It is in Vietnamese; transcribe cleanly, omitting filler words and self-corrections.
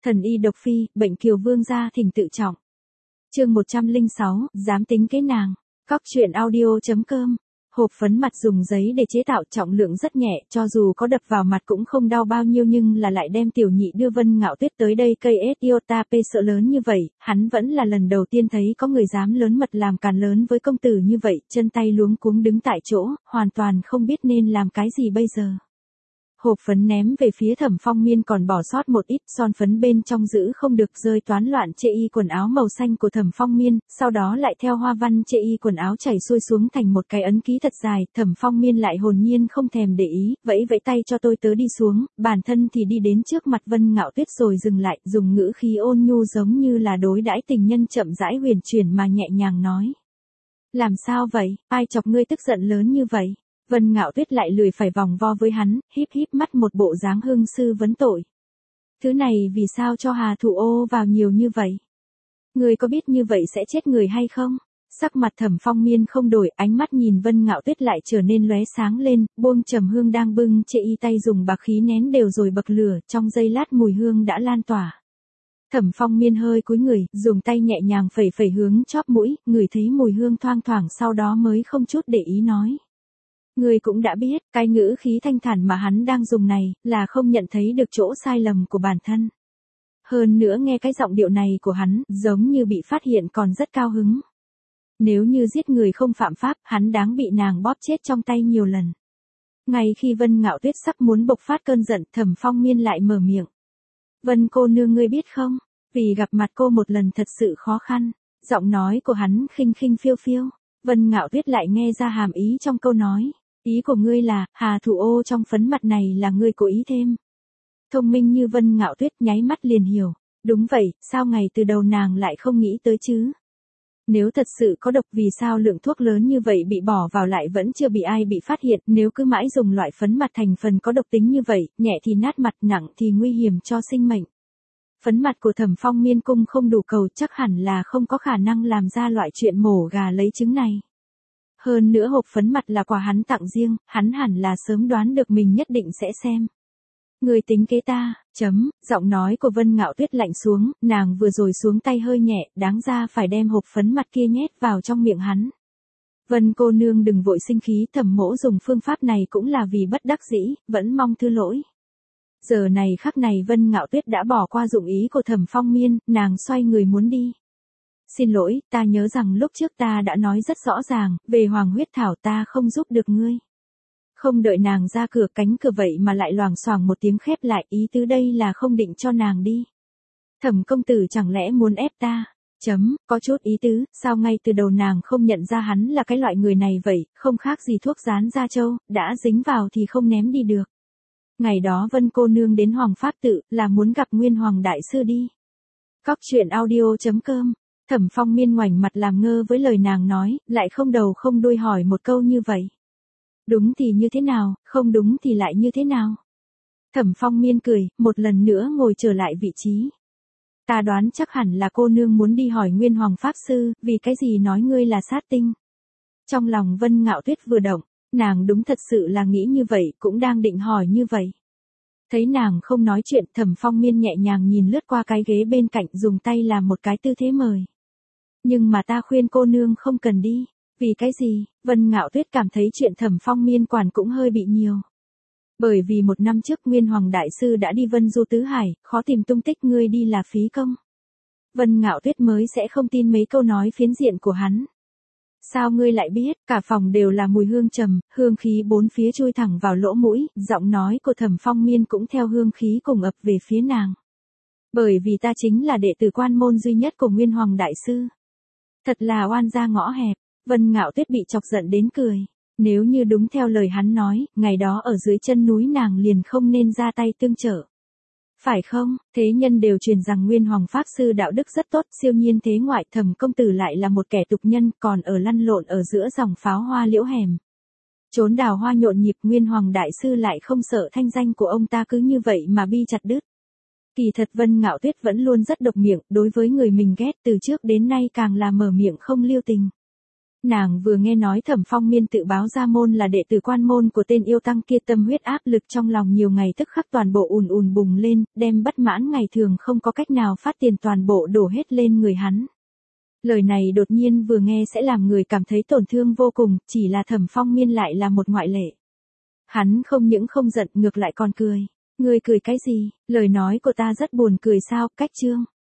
Thần y độc phi, bệnh kiều vương gia thỉnh tự trọng. Chương 106, dám tính kế nàng. Cóc truyện audio.com. Hộp phấn mặt dùng giấy để chế tạo, trọng lượng rất nhẹ, cho dù có đập vào mặt cũng không đau bao nhiêu, nhưng là lại đem Tiểu Nhị đưa Vân Ngạo Tuyết tới đây cây Iota P sợ lớn như vậy, hắn vẫn là lần đầu tiên thấy có người dám lớn mật làm càn lớn với công tử như vậy, chân tay luống cuống đứng tại chỗ, hoàn toàn không biết nên làm cái gì bây giờ. Hộp phấn ném về phía Thẩm Phong Miên, còn bỏ sót một ít son phấn bên trong giữ không được rơi toán loạn chê y quần áo màu xanh của Thẩm Phong Miên, sau đó lại theo hoa văn chê y quần áo chảy xuôi xuống thành một cái ấn ký thật dài. Thẩm Phong Miên lại hồn nhiên không thèm để ý, vẫy vẫy tay cho tôi tớ đi xuống, bản thân thì đi đến trước mặt Vân Ngạo Tuyết rồi dừng lại, dùng ngữ khí ôn nhu giống như là đối đãi tình nhân chậm rãi huyền chuyển mà nhẹ nhàng nói: làm sao vậy, ai chọc ngươi tức giận lớn như vậy? Vân Ngạo Tuyết lại lười phải vòng vo với hắn, híp híp mắt một bộ dáng hương sư vấn tội. Thứ này vì sao cho Hà Thụ Ô vào nhiều như vậy? Người có biết như vậy sẽ chết người hay không? Sắc mặt Thẩm Phong Miên không đổi, ánh mắt nhìn Vân Ngạo Tuyết lại trở nên lóe sáng lên, buông trầm hương đang bưng chê y tay dùng bạc khí nén đều rồi bậc lửa, trong giây lát mùi hương đã lan tỏa. Thẩm Phong Miên hơi cúi người, dùng tay nhẹ nhàng phẩy phẩy hướng chóp mũi, ngửi thấy mùi hương thoang thoảng, sau đó mới không chút để ý nói: ngươi cũng đã biết, cái ngữ khí thanh thản mà hắn đang dùng này, là không nhận thấy được chỗ sai lầm của bản thân. Hơn nữa nghe cái giọng điệu này của hắn, giống như bị phát hiện còn rất cao hứng. Nếu như giết người không phạm pháp, hắn đáng bị nàng bóp chết trong tay nhiều lần. Ngay khi Vân Ngạo Tuyết sắp muốn bộc phát cơn giận, Thẩm Phong Miên lại mở miệng: Vân cô nương ngươi biết không, vì gặp mặt cô một lần thật sự khó khăn. Giọng nói của hắn khinh khinh phiêu phiêu. Vân Ngạo Tuyết lại nghe ra hàm ý trong câu nói. Ý của ngươi là, Hà Thụ Ô trong phấn mặt này là ngươi cố ý thêm. Thông minh như Vân Ngạo Tuyết nháy mắt liền hiểu. Đúng vậy, sao ngày từ đầu nàng lại không nghĩ tới chứ? Nếu thật sự có độc, vì sao lượng thuốc lớn như vậy bị bỏ vào lại vẫn chưa bị ai bị phát hiện? Nếu cứ mãi dùng loại phấn mặt thành phần có độc tính như vậy, nhẹ thì nát mặt, nặng thì nguy hiểm cho sinh mệnh. Phấn mặt của Thẩm Phong Miên cung không đủ cầu, chắc hẳn là không có khả năng làm ra loại chuyện mổ gà lấy trứng này. Hơn nữa hộp phấn mặt là quà hắn tặng riêng, hắn hẳn là sớm đoán được mình nhất định sẽ xem. Người tính kế ta, giọng nói của Vân Ngạo Tuyết lạnh xuống, nàng vừa rồi xuống tay hơi nhẹ, đáng ra phải đem hộp phấn mặt kia nhét vào trong miệng hắn. Vân cô nương đừng vội sinh khí, Thẩm mỗ dùng phương pháp này cũng là vì bất đắc dĩ, vẫn mong thứ lỗi. Giờ này khắc này Vân Ngạo Tuyết đã bỏ qua dụng ý của Thẩm Phong Miên, nàng xoay người muốn đi. Xin lỗi, ta nhớ rằng lúc trước ta đã nói rất rõ ràng, về Hoàng huyết thảo ta không giúp được ngươi. Không đợi nàng ra cửa, cánh cửa vậy mà lại loảng xoảng một tiếng khép lại, ý tứ đây là không định cho nàng đi. Thẩm công tử chẳng lẽ muốn ép ta? Có chút ý tứ, sao ngay từ đầu nàng không nhận ra hắn là cái loại người này vậy, không khác gì thuốc dán da trâu, đã dính vào thì không ném đi được. Ngày đó Vân cô nương đến Hoàng Pháp Tự, là muốn gặp Nguyên Hoàng Đại Sư đi. Cóc truyện audio.com. Thẩm Phong Miên ngoảnh mặt làm ngơ với lời nàng nói, lại không đầu không đuôi hỏi một câu như vậy. Đúng thì như thế nào, không đúng thì lại như thế nào? Thẩm Phong Miên cười, một lần nữa ngồi trở lại vị trí. Ta đoán chắc hẳn là cô nương muốn đi hỏi Nguyên Hoàng Pháp Sư, vì cái gì nói ngươi là sát tinh. Trong lòng Vân Ngạo Tuyết vừa động, nàng đúng thật sự là nghĩ như vậy, cũng đang định hỏi như vậy. Thấy nàng không nói chuyện, Thẩm Phong Miên nhẹ nhàng nhìn lướt qua cái ghế bên cạnh, dùng tay làm một cái tư thế mời. Nhưng mà ta khuyên cô nương không cần đi. Vì cái gì? Vân Ngạo Tuyết cảm thấy chuyện Thẩm Phong Miên quản cũng hơi bị nhiều. Bởi vì một năm trước Nguyên Hoàng Đại Sư đã đi Vân Du Tứ Hải, khó tìm tung tích ngươi đi là phí công. Vân Ngạo Tuyết mới sẽ không tin mấy câu nói phiến diện của hắn. Sao ngươi lại biết? Cả phòng đều là mùi hương trầm, hương khí bốn phía chui thẳng vào lỗ mũi, giọng nói của Thẩm Phong Miên cũng theo hương khí cùng ập về phía nàng. Bởi vì ta chính là đệ tử quan môn duy nhất của Nguyên Hoàng Đại Sư. Thật là oan gia ngõ hẹp. Vân Ngạo Tuyết bị chọc giận đến cười. Nếu như đúng theo lời hắn nói, ngày đó ở dưới chân núi nàng liền không nên ra tay tương trợ. Phải không? Thế nhân đều truyền rằng Nguyên Hoàng Pháp Sư đạo đức rất tốt, siêu nhiên thế ngoại, Thẩm công tử lại là một kẻ tục nhân, còn ở lăn lộn ở giữa dòng pháo hoa liễu hẻm. Trốn đào hoa nhộn nhịp, Nguyên Hoàng Đại Sư lại không sợ thanh danh của ông ta cứ như vậy mà bi chặt đứt. Kỳ thật Vân Ngạo Tuyết vẫn luôn rất độc miệng, đối với người mình ghét từ trước đến nay càng là mở miệng không lưu tình. Nàng vừa nghe nói Thẩm Phong Miên tự báo ra môn là đệ tử quan môn của tên yêu tăng kia, tâm huyết áp lực trong lòng nhiều ngày tức khắc toàn bộ ùn ùn bùng lên, đem bất mãn ngày thường không có cách nào phát tiền toàn bộ đổ hết lên người hắn. Lời này đột nhiên vừa nghe sẽ làm người cảm thấy tổn thương vô cùng, chỉ là Thẩm Phong Miên lại là một ngoại lệ. Hắn không những không giận ngược lại còn cười. Ngươi cười cái gì, lời nói của ta rất buồn cười sao, cách chương.